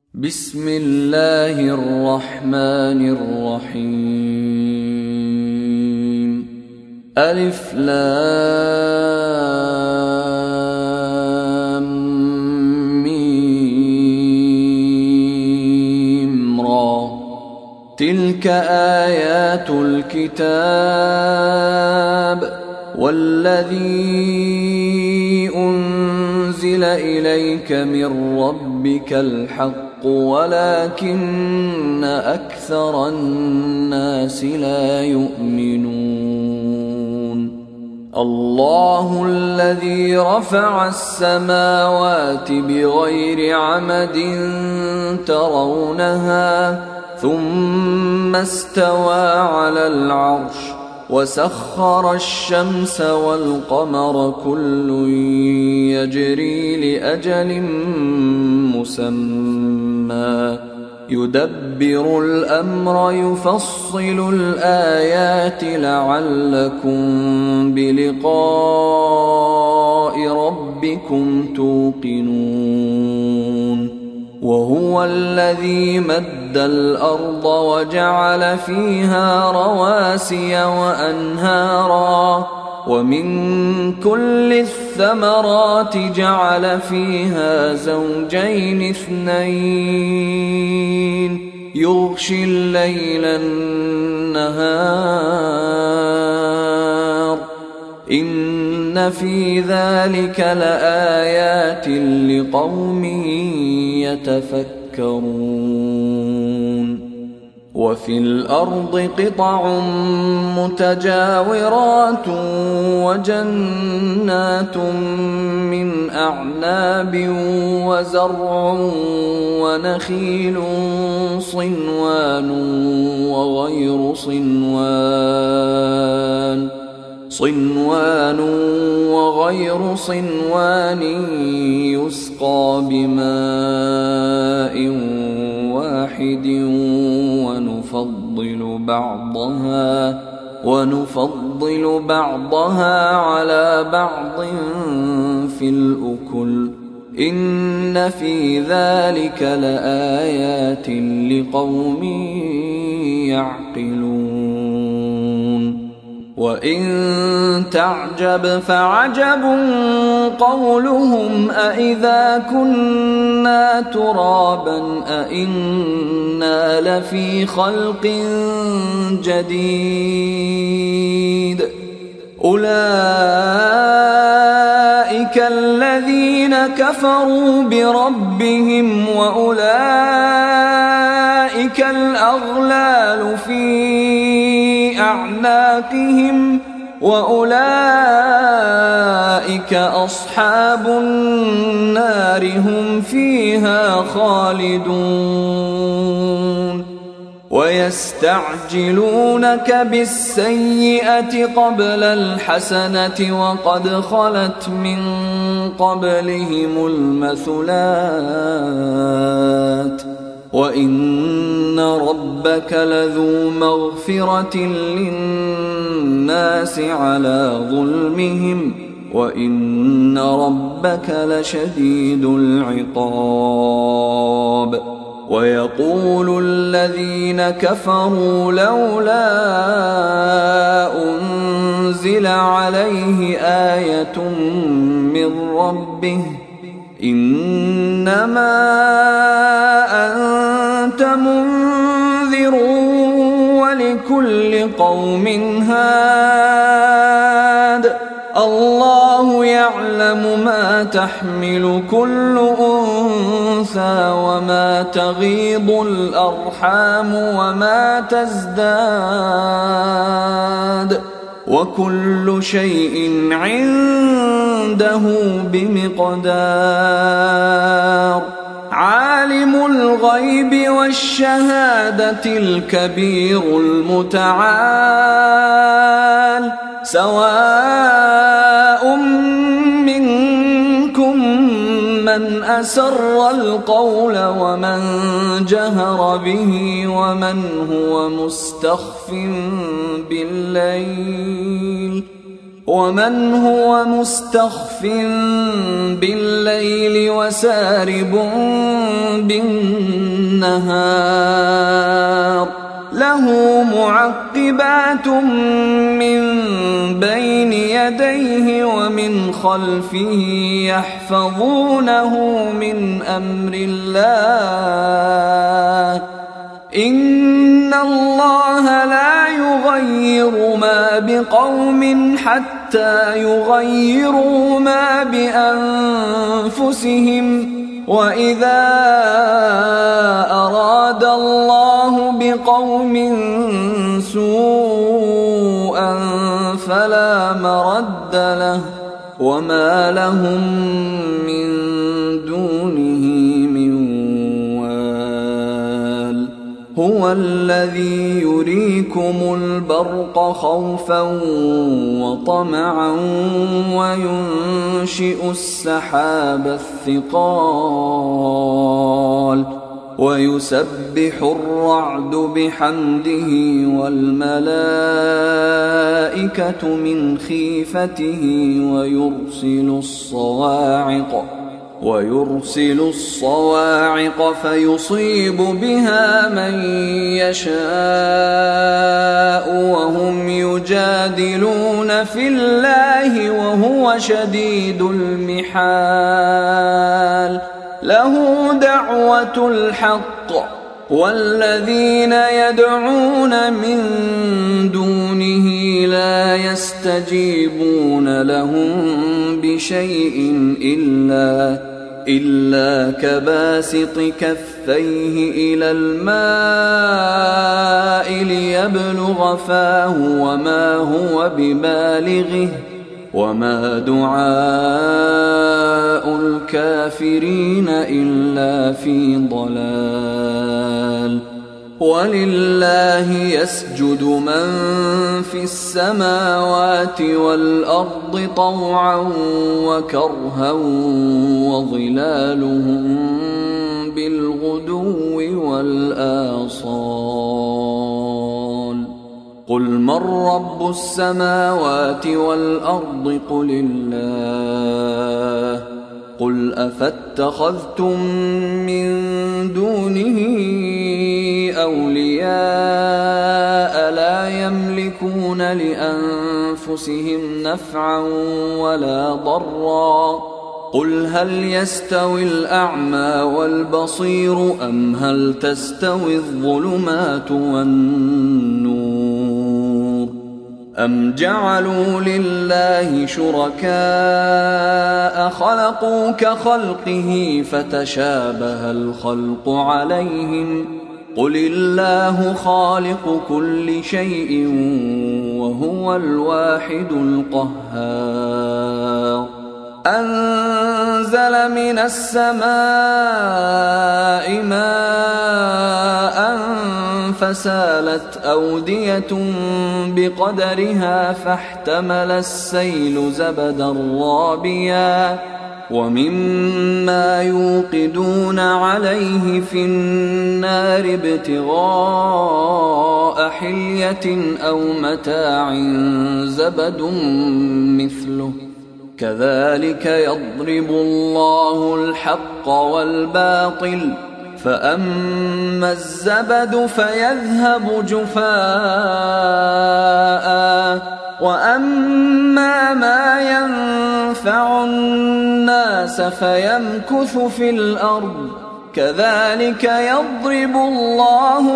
بسم الله الرحمن الرحيم. ألف لام ميم را. تلك آيات الكتاب والذي أنزل إليك من ربك الحق ولكن أكثر الناس لا يؤمنون. الله الذي رفع السماوات بغير عمد ترونها ثم استوى على العرش وسخر الشمس والقمر كل يجري لأجل مسمى يدبر الأمر يفصل الآيات لعلكم بلقاء ربكم توقنون. وهو الذي مد الأرض وجعل فيها رواسي وأنهارا ومن كل الثمرات جعل فيها زوجين اثنين يغشي الليل النهار إن في ذلك لآيات لقوم يتفكرون. وفي الأرض قطع متجاورات وجنات من أعناب وزرع ونخيل صنوان وغير صنوان يسقى بماء واحد ونفضل بعضها على بعض في الأكل إن في ذلك لآيات لقوم يعقلون. وإن تعجب فعجب قولهم أإذا كنا ترابا أإنا لفي خلق جديد أولئك الذين كفروا بربهم وأولئك الأغلال في أعناقهم وأولئك أصحاب النار هم فيها خالدون. ويستعجلونك بالسيئة قبل الحسنة وقد خلت من قبلهم المثلات وإن ربك لذو مغفرة للناس على ظلمهم وإن ربك لشديد العقاب. ويقول الذين كفروا لولا أنزل عليه آية من ربه إنما أنت منذر ولكل قوم هاد الله يعلم ما تحمل كل أنثى وما تغيض الأرحام وما تزداد وكل شيء عنده بمقدار. عالم الغيب والشهادة الكبير المتعال سواء منكم من أسر القول ومن جهر به ومن هو مستخف بالليل ومن هو مستخف بالليل وسارب بالنهار له معقبات من بين يديه ومن خلفه يحفظونه من أمر الله إن الله لا يغير ما بقوم حتى يغيروا ما بأنفسهم وإذا أراد الله بقوم سوءا فلا مرد له وما لهم من دونه من وال هو الذي يريكم البرق خوفا وطمعا وينشئ السحاب الثقال ويسبح الرعد بحمده والملائكة من خيفته ويرسل الصواعق فيصيب بها من يشاء وهم يجادلون في الله وهو شديد المحال له دعوة الحق والذين يدعون من دونه لا يستجيبون لهم بشيء إلا كباسط كفيه إلى الماء ليبلغ فاه وما هو ببالغه وما دعاء الكافرين إلا في ضلال ولله يسجد من في السماوات والأرض طوعا وكرها وظلالهم بالغدو والآصال قل من رب السماوات والأرض قل الله قل أفاتخذتم من دونه أولياء لا يملكون لأنفسهم نفعا ولا ضرا قل هل يستوي الأعمى والبصير أم هل تستوي الظلمات والنور أم جعلوا لله شركاء خلقوا كخلقه فتشابه الخلق عليهم قل الله خالق كل شيء وهو الواحد القهار أنزل من السماء ماء فسالت أودية بقدرها فاحتمل السيل زبدا رابيا ومما يوقدون عليه في النار ابتغاء حلية أو متاع زبد مثله كذلك يضرب الله الحق والباطل فأما الزبد فيذهب جفاء وأما ما ينفع الناس فيمكث في الأرض كذلك يضرب الله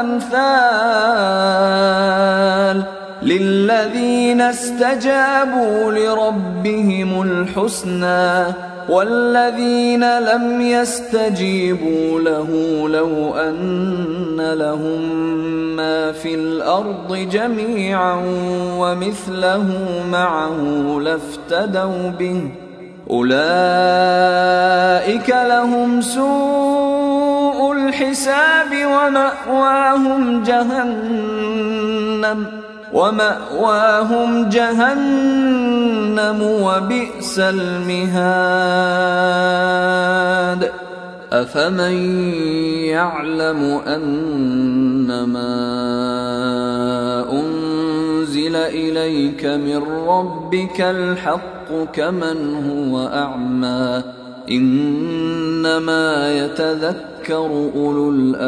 الأمثال للذين استجابوا لربهم الحسنى والذين لم يستجيبوا له لو أن لهم ما في الأرض جميعا ومثله معه لافتدوا به أولئك لهم سوء الحساب ومأواهم جهنم وبئس المهاد أفمن يعلم أنما أنزل أنزل إليك من ربك الحق كمن هو أعمى إنما يتذكر أولو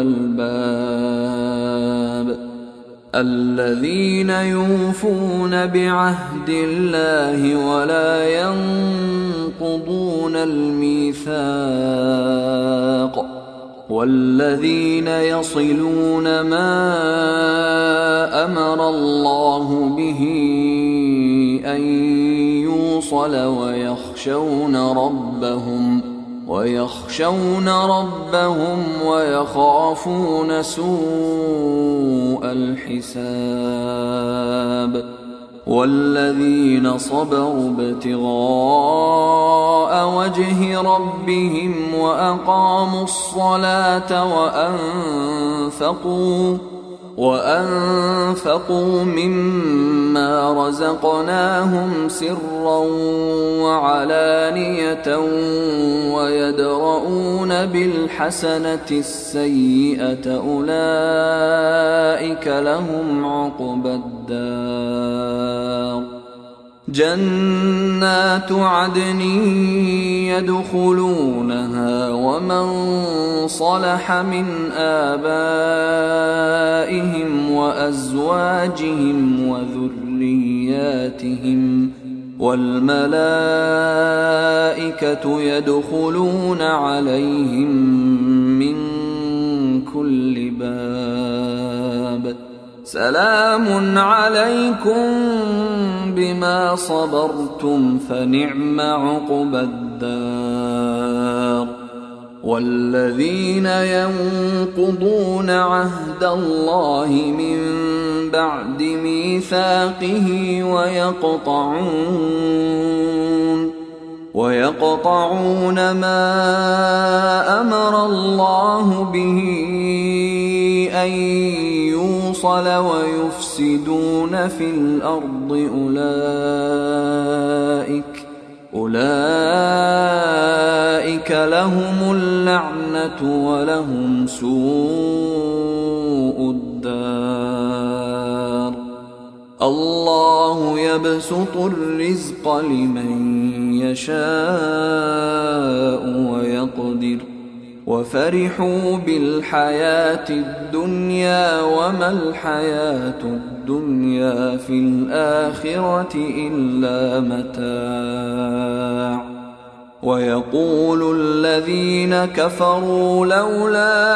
الألباب الذين يوفون بعهد الله ولا ينقضون الميثاق والذين يصلون ما أمر الله به أن يوصل ويخشون ربهم ويخافون سوء الحساب والذين صبروا ابتغاء وجه ربهم وأقاموا الصلاة وأنفقوا مما رزقناهم سرا وعلانية ويدرؤون بالحسنة السيئة أولئك لهم عقبى الدار جنات عدن يدخلونها ومن صلح من آبائهم وأزواجهم وذرياتهم والملائكة يدخلون عليهم من كل باب سلام عليكم بما صبرتم فنعم عقبى الدار والذين ينقضون عهد الله من بعد ميثاقه ويقطعون ما أمر الله به أن يوصل ويفسدون في الأرض أولئك لهم اللعنة ولهم سوء الدار الله يبسط الرزق لمن يشاء ويقدر وفرحوا بالحياة الدنيا وما الحياة الدنيا في الآخرة إلا متاع ويقول الذين كفروا لولا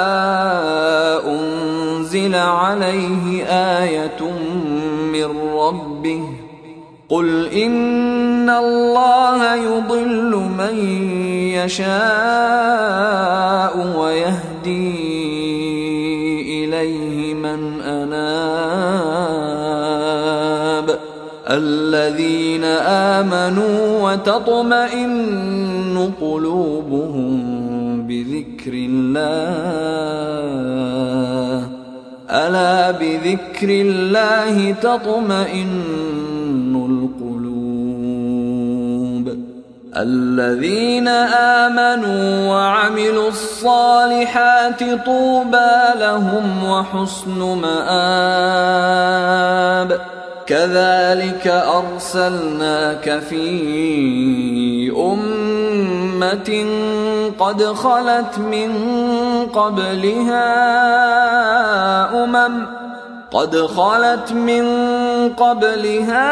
أنزل عليه آية من ربه قل إن الله يضل من يشاء ويهدي إليه من أناب الذين آمنوا وتطمئن قلوبهم بذكر الله ألا بذكر الله تطمئن القلوب الذين آمنوا وعملوا الصالحات طوبى لهم وحسن مآب كذلك أرسلناك في أمة قد خلت من قبلها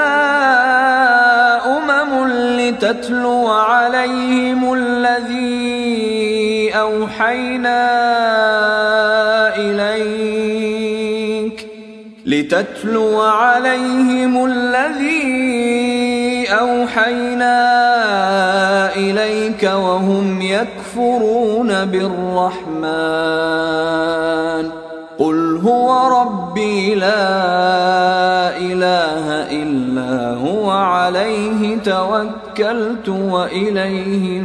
أمم لتتلو عليهم الذي أوحينا إليك وهم يكفرون بالرحمن قل هو ربي لا إله إلا هو عليه توكلت وإليه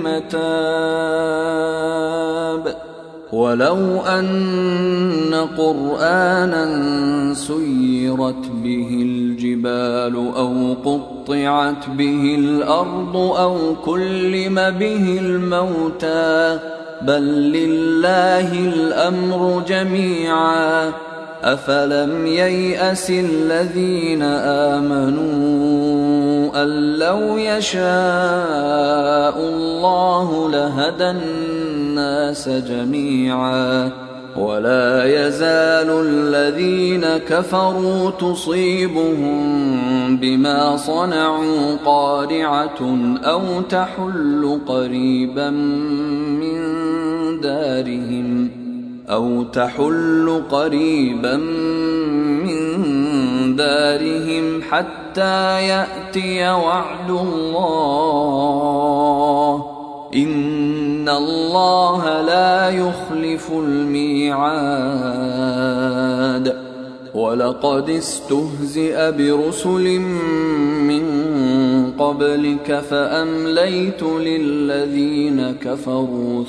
متاب ولو أن قرآنا سيرت به الجبال أو قطعت به الأرض أو كلم به الموتى بل لله الأمر جميعا أفلم ييأس الذين آمنوا أن لو يشاء الله لهدى الناس جميعا ولا يزال الذين كفروا تصيبهم بما صنعوا قارعة أو تحل قريبا من دارهم حتى يأتي وعد الله إن الله لا يخلف الميعاد ولقد استهزئ برسل من قبلك فأمليت للذين كفروا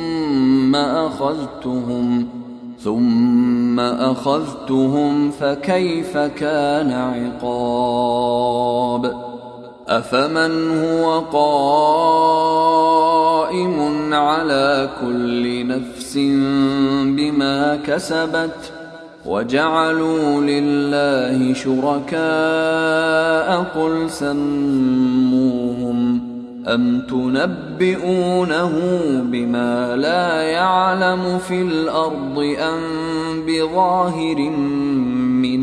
ثم أخذتهم فكيف كان عقاب أفمن هو قائم على كل نفس بما كسبت وجعلوا لله شركاء قل سموهم أم تنبئونه بما لا يعلم في الأرض أم بظاهر من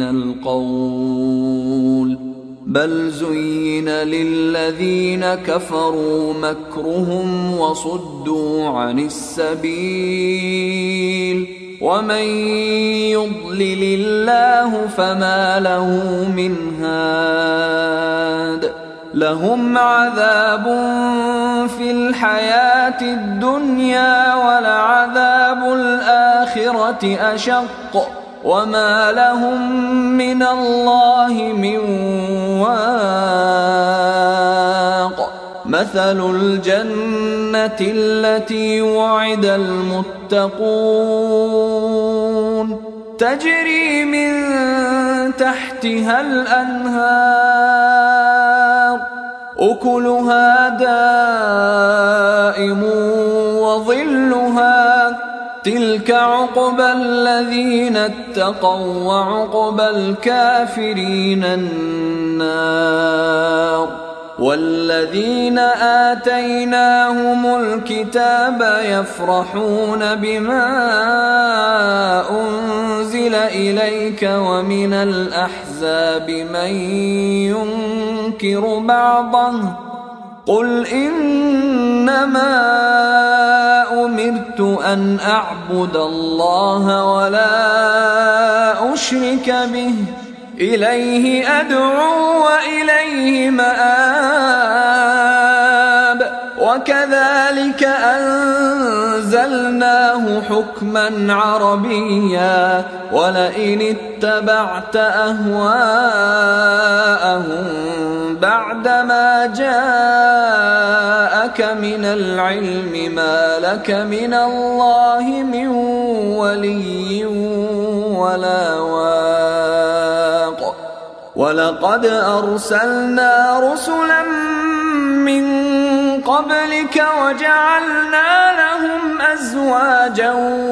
القول بل زين للذين كفروا مكرهم وصدوا عن السبيل ومن يضلل الله فما له من هاد لهم عذاب في الحياة الدنيا ولعذاب الآخرة أشق وما لهم من الله من واق مثل الجنة التي وعد المتقون تجري من تحتها الأنهار أكلها دائم وظلها تلك عقبى الذين اتقوا وعقبى الكافرين النار والذين آتيناهم الكتاب يفرحون بما أنزل إليك ومن الأحزاب من ينكر بعضه قل إنما أمرت أن أعبد الله ولا أشرك به إليه أدعو وإليه مآب وكذلك أنزلناه حكما عربيا ولئن اتبعت أهواءهم بعدما جاءك من العلم ما لك من الله من ولي ولا واق ولقد أرسلنا رسلا من قبلك وجعلنا لهم أزواجا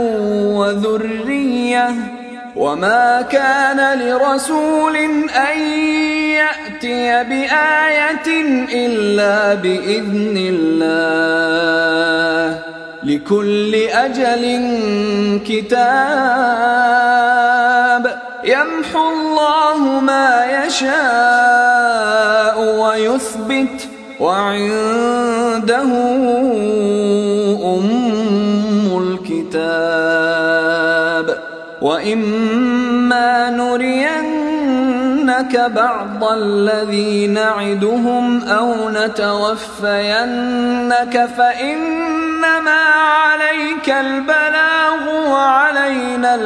وذرية وما كان لرسول أن يأتي بآية إلا بإذن الله لكل أجل كتاب يمحو الله ما يشاء ويثبت وعنده أم الكتاب وإما نرينك بعض الذي نعدهم أو نتوفينك فإنما عليك البلاغ وعلينا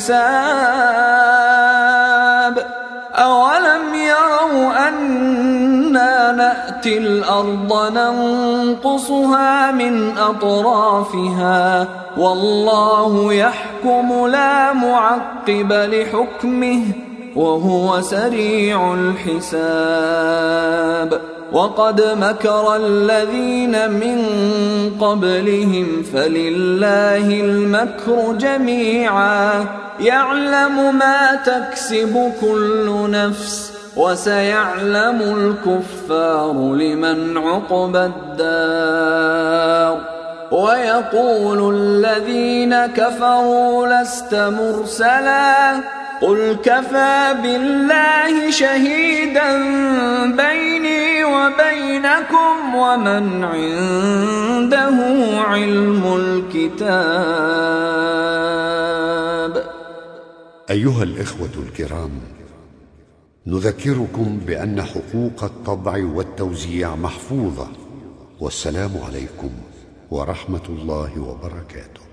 الحساب أولم يروا أنا نأتي الأرض ننقصها من أطرافها والله يحكم لا معقب لحكمه وهو سريع الحساب وقد مكر الذين من قبلهم فلله المكر جميعا يعلم ما تكسب كل نفس وسيعلم الكفار لمن عقبى الدار ويقول الذين كفروا لست مرسلا قل كفى بالله شهيدا بيني وبينكم ومن عنده علم الكتاب. أيها الإخوة الكرام، نذكركم بأن حقوق الطبع والتوزيع محفوظة، والسلام عليكم ورحمة الله وبركاته.